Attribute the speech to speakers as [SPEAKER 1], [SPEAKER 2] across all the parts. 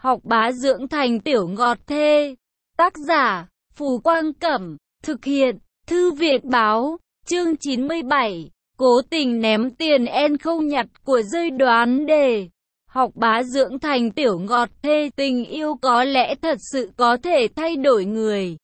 [SPEAKER 1] Học bá dưỡng thành tiểu ngọt thê. Tác giả, Phù Quang Cẩm. Thực hiện, Thư viện Báo. Chương 97. Cố tình ném tiền en không nhặt của rơi đoán đề. Học bá dưỡng thành tiểu ngọt thê. Tình yêu có lẽ thật sự có thể thay đổi người.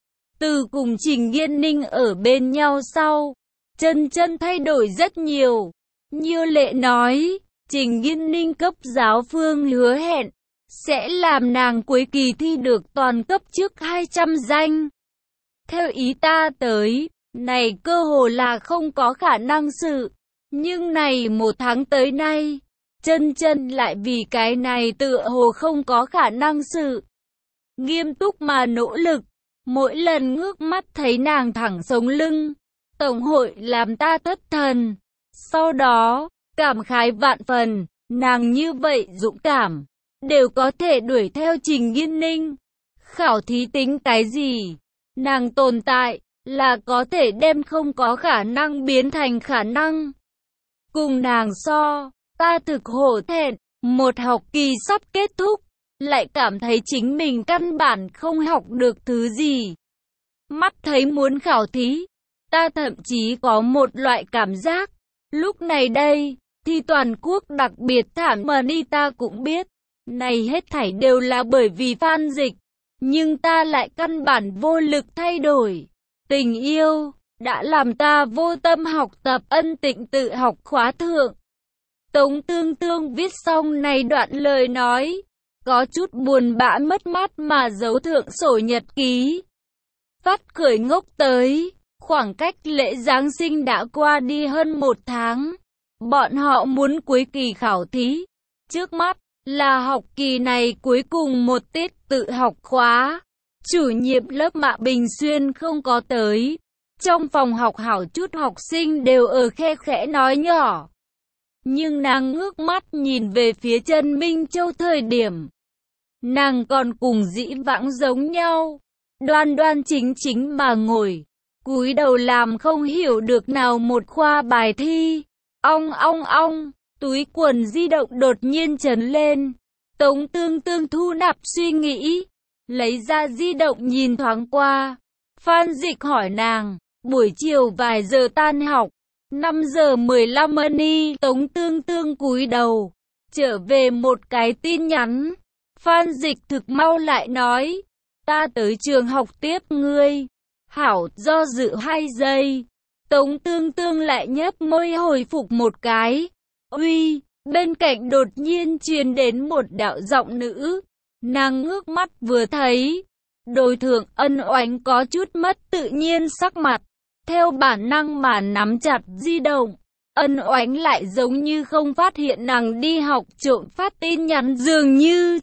[SPEAKER 1] Từ cùng Trình Nghiên Ninh ở bên nhau sau, Chân Chân thay đổi rất nhiều. Như Lệ nói, Trình Nghiên Ninh cấp giáo phương hứa hẹn sẽ làm nàng cuối kỳ thi được toàn cấp trước 200 danh. Theo ý ta tới, này cơ hồ là không có khả năng sự. Nhưng này 1 tháng tới nay, Chân Chân lại vì cái này tựa hồ không có khả năng sự. Nghiêm túc mà nỗ lực, mỗi lần ngước mắt thấy nàng thẳng sống lưng, tổng hội làm ta thất thần. Sau đó, cảm khái vạn phần, nàng như vậy dũng cảm, đều có thể đuổi theo Trình Nghiên Ninh. Khảo thí tính cái gì? Nàng tồn tại, là có thể đem không có khả năng biến thành khả năng. Cùng nàng so, ta thực hổ thẹn, một học kỳ sắp kết thúc, lại cảm thấy chính mình căn bản không học được thứ gì. Mắt thấy muốn khảo thí, ta thậm chí có một loại cảm giác, lúc này đây, thì toàn quốc đặc biệt thảm mờ ta cũng biết, này hết thảy đều là bởi vì Phan Dịch, nhưng ta lại căn bản vô lực thay đổi. Tình yêu đã làm ta vô tâm học tập, Ân Tịnh tự học khóa thượng. Tống Tương Tương viết xong này đoạn lời nói, có chút buồn bã mất mát mà giấu thượng sổ nhật ký. Phát khởi ngốc tới, khoảng cách lễ Giáng sinh đã qua đi hơn 1 tháng. Bọn họ muốn cuối kỳ khảo thí. Trước mắt là học kỳ này cuối cùng một tiết tự học khóa. Chủ nhiệm lớp Mạ Bình Xuyên không có tới. Trong phòng học hảo chút học sinh đều ở khe khẽ nói nhỏ. Nhưng nàng ngước mắt nhìn về phía Trần Minh Châu thời điểm, nàng còn cùng dĩ vãng giống nhau, đoan đoan chính chính mà ngồi, cúi đầu làm không hiểu được nào một khoa bài thi. Ong ong ong, túi quần di động đột nhiên chấn lên. Tống Tương Tương thu nạp suy nghĩ, lấy ra di động nhìn thoáng qua. Phan Dịch hỏi nàng, buổi chiều vài giờ tan học? 5 giờ 15 ni. Tống Tương Tương cúi đầu, trở về một cái tin nhắn. Phan Dịch thực mau lại nói, ta tới trường học tiếp ngươi. Hảo, do dự 2 giây. Tống Tương Tương lại nhếch môi hồi phục một cái. Uy, bên cạnh đột nhiên truyền đến một đạo giọng nữ. Nàng ngước mắt vừa thấy, đối thượng Ân Oánh có chút mất tự nhiên sắc mặt. Theo bản năng mà nắm chặt di động, Ân Oánh lại giống như không phát hiện nàng đi học trộm phát tin nhắn dường như.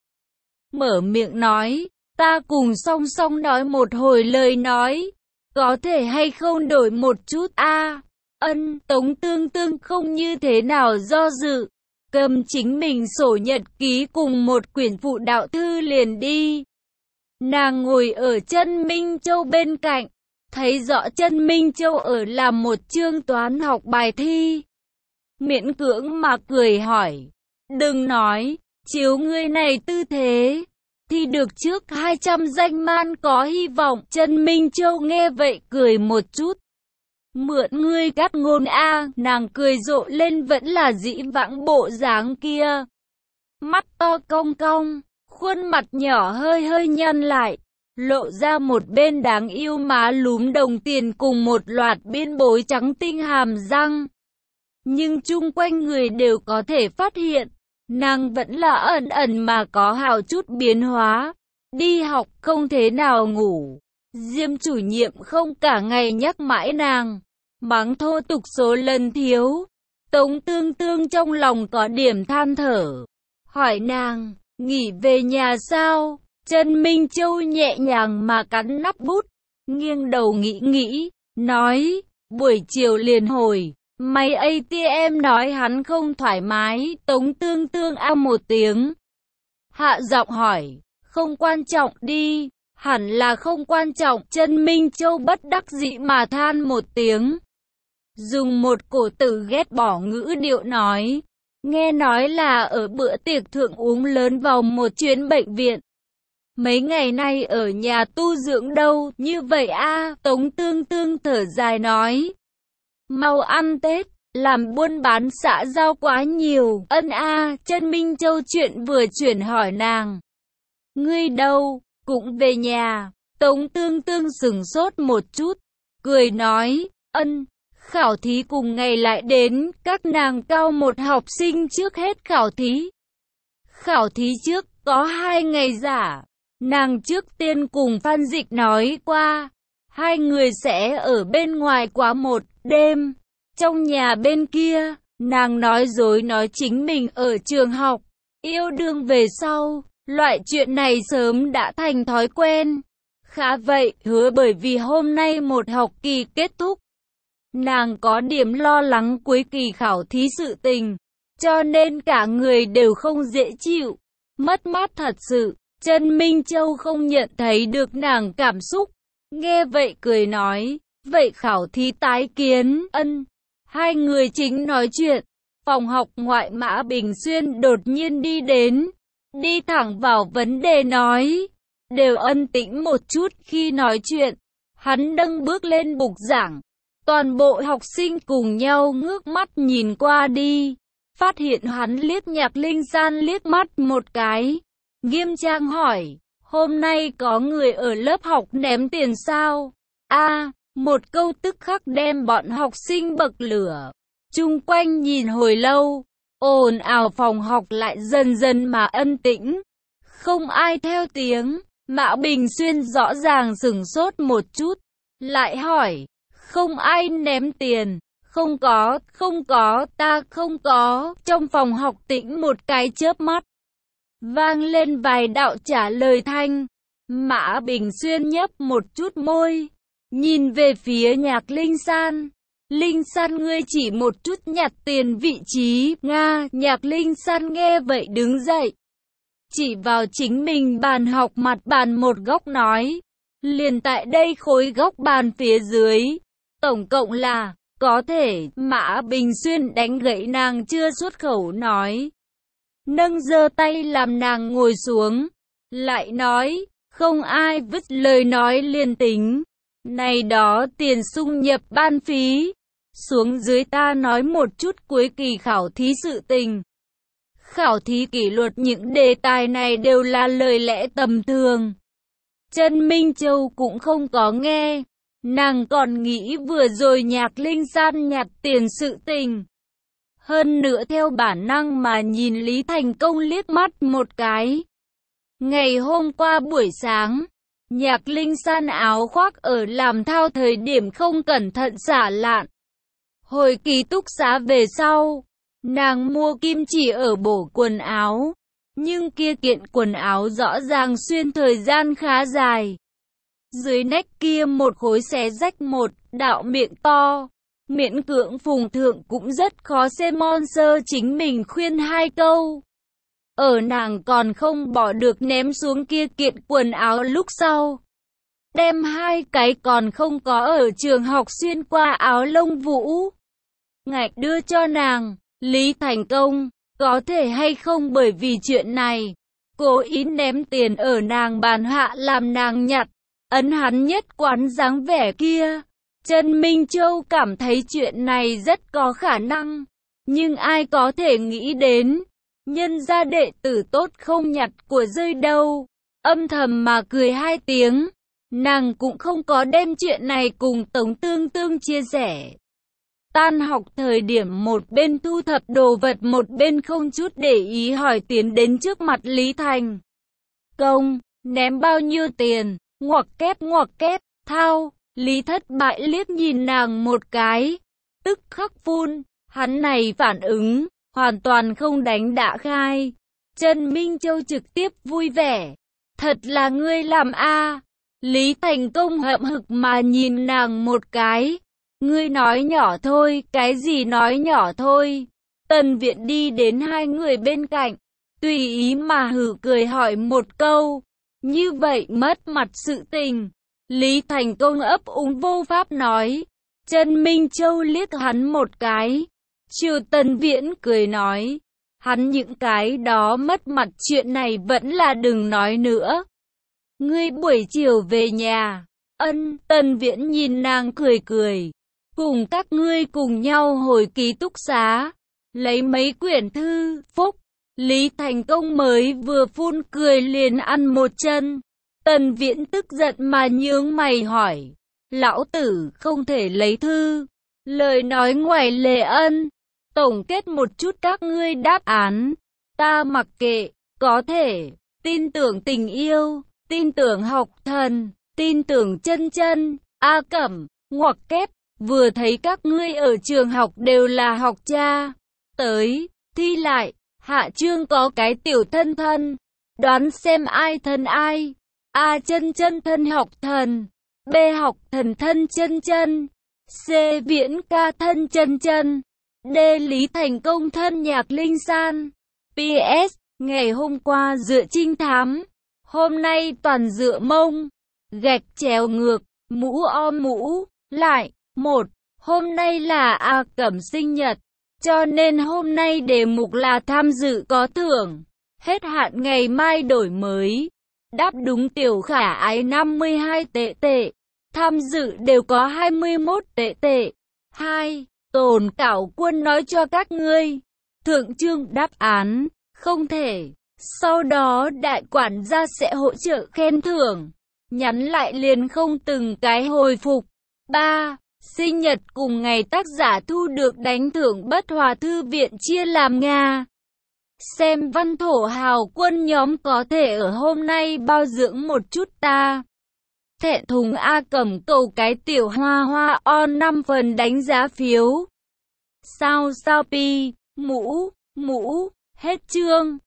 [SPEAKER 1] Mở miệng nói, ta cùng song song nói một hồi lời nói, có thể hay không đổi một chút a? Tống Tương Tương không như thế nào do dự, cầm chính mình sổ nhật ký cùng một quyển phụ đạo thư liền đi. Nàng ngồi ở Chân Minh Châu bên cạnh, thấy rõ Chân Minh Châu ở làm một chương toán học bài thi. Miễn cưỡng mà cười hỏi, đừng nói, chiếu ngươi này tư thế, thì được trước 200 danh man có hy vọng. Chân Minh Châu nghe vậy cười một chút. Mượn ngươi cắt ngôn a. Nàng cười rộ lên vẫn là dĩ vãng bộ dáng kia. Mắt to cong cong, khuôn mặt nhỏ hơi hơi nhăn lại, lộ ra một bên đáng yêu má lúm đồng tiền cùng một loạt biên bối trắng tinh hàm răng. Nhưng chung quanh người đều có thể phát hiện, nàng vẫn là ẩn ẩn mà có hào chút biến hóa. Đi học không thế nào ngủ. Diêm chủ nhiệm không cả ngày nhắc mãi nàng, mắng thô tục số lần thiếu. Tống Tương Tương trong lòng có điểm than thở, hỏi nàng, nghỉ về nhà sao? Chân Minh Châu nhẹ nhàng mà cắn nắp bút, nghiêng đầu nghĩ, nói, buổi chiều liền hồi. Máy ATM nói hắn không thoải mái. Tống Tương Tương một tiếng, hạ giọng hỏi, không quan trọng đi? Hẳn là không quan trọng. Chân Minh Châu bất đắc dĩ mà than một tiếng, dùng một cổ tử ghét bỏ ngữ điệu nói, Nghe nói là ở bữa tiệc thượng uống lớn vào một chuyến bệnh viện. Mấy ngày nay ở nhà tu dưỡng đâu, như vậy a. Tống Tương Tương thở dài nói. Mau ăn Tết, làm buôn bán xã giao quá nhiều. Ân a. Trân Minh Châu chuyện vừa chuyển hỏi nàng. Ngươi đâu, cũng về nhà. Tống Tương Tương sửng sốt một chút, cười nói, ân, khảo thí cùng ngày lại đến, các nàng cao một học sinh trước hết khảo thí. Khảo thí trước, có 2 ngày giả. Nàng trước tiên cùng Phan Dịch nói qua, 2 người sẽ ở bên ngoài quá 1 đêm. Trong nhà bên kia, nàng nói dối nói chính mình ở trường học, yêu đương về sau, loại chuyện này sớm đã thành thói quen. Khá vậy, hứa bởi vì hôm nay một học kỳ kết thúc, nàng có điểm lo lắng cuối kỳ khảo thí sự tình, cho nên cả người đều không dễ chịu, mất mát thật sự. Trân Minh Châu không nhận thấy được nàng cảm xúc, nghe vậy cười nói, vậy khảo thí tái kiến. Ân. 2 người chính nói chuyện, phòng học ngoại Mã Bình Xuyên đột nhiên đi đến, đi thẳng vào vấn đề nói, đều ân tĩnh một chút khi nói chuyện. Hắn nâng bước lên bục giảng, toàn bộ học sinh cùng nhau ngước mắt nhìn qua đi, phát hiện hắn liếc Nhạc Linh San liếc mắt một cái, nghiêm trang hỏi, hôm nay có người ở lớp học ném tiền sao? A. Một câu tức khắc đem bọn học sinh bậc lửa. Chung quanh nhìn hồi lâu, ồn ào phòng học lại dần dần mà ân tĩnh. Không ai theo tiếng, Mã Bình Xuyên rõ ràng sửng sốt một chút, lại hỏi, không ai ném tiền, không có, ta không có. Trong phòng học tĩnh một cái chớp mắt, vang lên vài đạo trả lời thanh. Mã Bình Xuyên nhấp một chút môi, nhìn về phía Nhạc Linh San. Linh San ngươi chỉ một chút nhặt tiền vị trí, Nga. Nhạc Linh San nghe vậy đứng dậy, chỉ vào chính mình bàn học mặt bàn một góc nói, liền tại đây khối góc bàn phía dưới, tổng cộng là, có thể. Mã Bình Xuyên đánh gãy nàng chưa xuất khẩu nói, nâng giơ tay làm nàng ngồi xuống, lại nói, không ai vứt lời nói liền tính. Này đó tiền sung nhập ban phí. Xuống dưới ta nói một chút cuối kỳ khảo thí sự tình. Khảo thí kỷ luật những đề tài này đều là lời lẽ tầm thường. Trân Minh Châu cũng không có nghe. Nàng còn nghĩ vừa rồi Nhạc Linh San nhặt tiền sự tình. Hơn nữa theo bản năng mà nhìn Lý Thành Công liếc mắt một cái. Ngày hôm qua buổi sáng, Nhạc Linh San áo khoác ở làm thao thời điểm không cẩn thận xả lạn. Hồi ký túc xá về sau, nàng mua kim chỉ ở bổ quần áo, nhưng kia kiện quần áo rõ ràng xuyên thời gian khá dài. Dưới nách kia một khối xé rách một đạo miệng to, miễn cưỡng phùng thượng cũng rất khó xem. Monster chính mình khuyên 2 câu. Ở nàng còn không bỏ được ném xuống kia kiện quần áo lúc sau, đem 2 cái còn không có ở trường học xuyên qua áo lông vũ ngạch đưa cho nàng. Lý Thành Công, có thể hay không bởi vì chuyện này, cố ý ném tiền ở nàng bàn hạ làm nàng nhặt, ấn hắn nhất quán dáng vẻ kia. Trân Minh Châu cảm thấy chuyện này rất có khả năng, nhưng ai có thể nghĩ đến, nhân gia đệ tử tốt không nhặt của rơi đâu. Âm thầm mà cười 2 tiếng, nàng cũng không có đem chuyện này cùng Tống Tương Tương chia sẻ. Tan học thời điểm một bên thu thập đồ vật một bên không chút để ý hỏi tiến đến trước mặt Lý Thành Công, ném bao nhiêu tiền? Ngoặc kép, thao. Lý Thất Bại liếc nhìn nàng một cái, tức khắc phun, hắn này phản ứng, hoàn toàn không đánh đã khai. Trân Minh Châu trực tiếp vui vẻ, thật là ngươi làm a. Lý Thành Công hậm hực mà nhìn nàng một cái, ngươi nói nhỏ thôi, cái gì nói nhỏ thôi. Tần Viện đi đến 2 người bên cạnh, tùy ý mà hử cười hỏi một câu, như vậy mất mặt sự tình. Lý Thành Công ấp úng vô pháp nói. Trân Minh Châu liếc hắn một cái, Triều Tần Viễn cười nói, Hắn những cái đó mất mặt chuyện này vẫn là đừng nói nữa. Ngươi buổi chiều về nhà. Ân, Tần Viễn nhìn nàng cười cười. Cùng các ngươi cùng nhau hồi ký túc xá. Lấy mấy quyển thư, phúc. Lý Thành Công mới vừa phun cười liền ăn một chân. Tần Viễn tức giận mà nhướng mày hỏi. Lão tử không thể lấy thư. Lời nói ngoài lề ân. Tổng kết một chút các ngươi đáp án. Ta mặc kệ, có thể. Tin tưởng tình yêu, tin tưởng học thần, tin tưởng chân chân. A Cẩm, ngoặc kép. Vừa thấy các ngươi ở trường học đều là học cha. Tới, thi lại. Hạ chương có cái tiểu thân thân. Đoán xem ai thân ai. A chân chân thân học thần. B học thần thân chân chân. C Viễn ca thân chân chân. D Lý Thành Công thân Nhạc Linh San. PS, ngày hôm qua dựa trinh thám. Hôm nay toàn dựa mông. Gạch chéo ngược, mũ om mũ. Lại, 1. Hôm nay là A Cẩm sinh nhật. Cho nên hôm nay đề mục là tham dự có thưởng. Hết hạn ngày mai đổi mới. Đáp đúng tiểu khả ái 52 tệ tệ. Tham dự đều có 21 tệ tệ. 2. Tồn Cảo Quân nói cho các ngươi. Thượng chương đáp án. Không thể. Sau đó đại quản gia sẽ hỗ trợ khen thưởng. Nhắn lại liền không từng cái hồi phục. 3. Sinh nhật cùng ngày tác giả thu được đánh thưởng Bất Hòa Thư viện chia làm Nga. Xem Văn Thổ Hào Quân nhóm có thể ở hôm nay bao dưỡng một chút ta. Thẹn thùng A Cẩm cầu cái tiểu hoa hoa on 5 phần đánh giá phiếu. Sao pi, mũ, hết chương.